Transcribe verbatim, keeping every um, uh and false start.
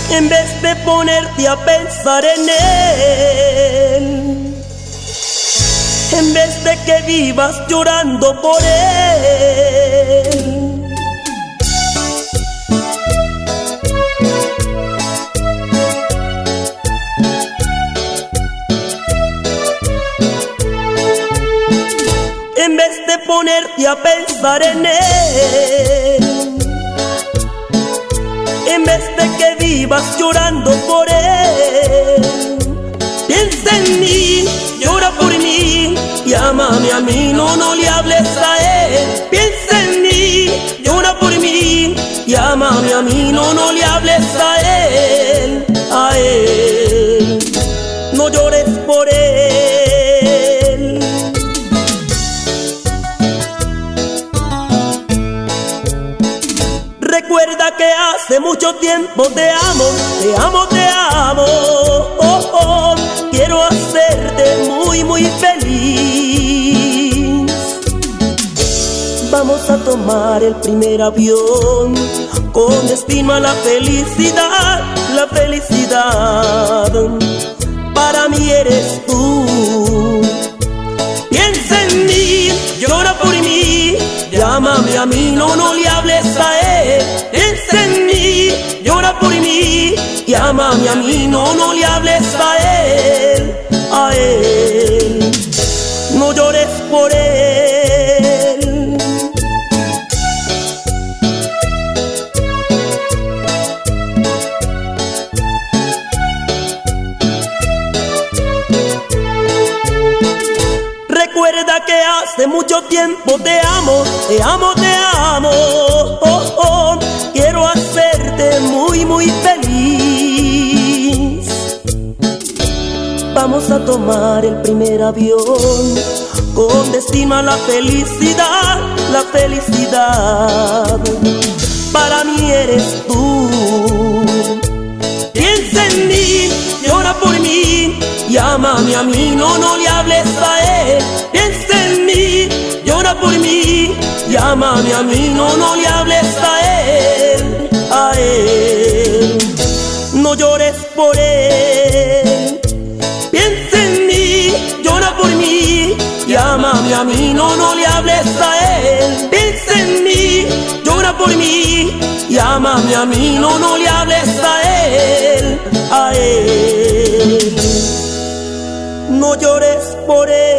en vez de ponerte a pensar en él, en vez de que vivas llorando por él. En vez de ponerte a pensar en él, en vez de que vivas llorando por él, piensa en mí, llora por mí, llámame a mí, no, no le hables a él. Piensa en mí, llora por mí, llámame a mí, no, no le hables a él, a él, no llores por él. Recuerda que hace mucho tiempo te amo, te amo, te amo, oh, oh, quiero hacerte muy, muy feliz. Vamos a tomar el primer avión con destino a la felicidad, la felicidad. Para mí eres tú. Piensa en mí, llora por mí, llámame a mí, no, no le hables a él. Piensa en mí, llora por mí, llámame a mí, no, no le hables a él, a él, no llores por él. Recuerda que hace mucho tiempo te amo, te amo, te amo, oh, oh, quiero hacerte muy, muy feliz. Vamos a tomar el primer avión con destino a la felicidad, la felicidad. Para mí eres tú. Piensa en mí, llora por mí, llámame a mí, no, no le hables a él. Piensa en mí, llora por mí, llámame a mí, no, no le hables a él, a él, no llores por él. Piensa en mí, llora por mí, llámame a mí, no, no le hables a él. Piensa en mí, llora por mí, llámame a mí, no, no le hables a él, a él, no llores por él.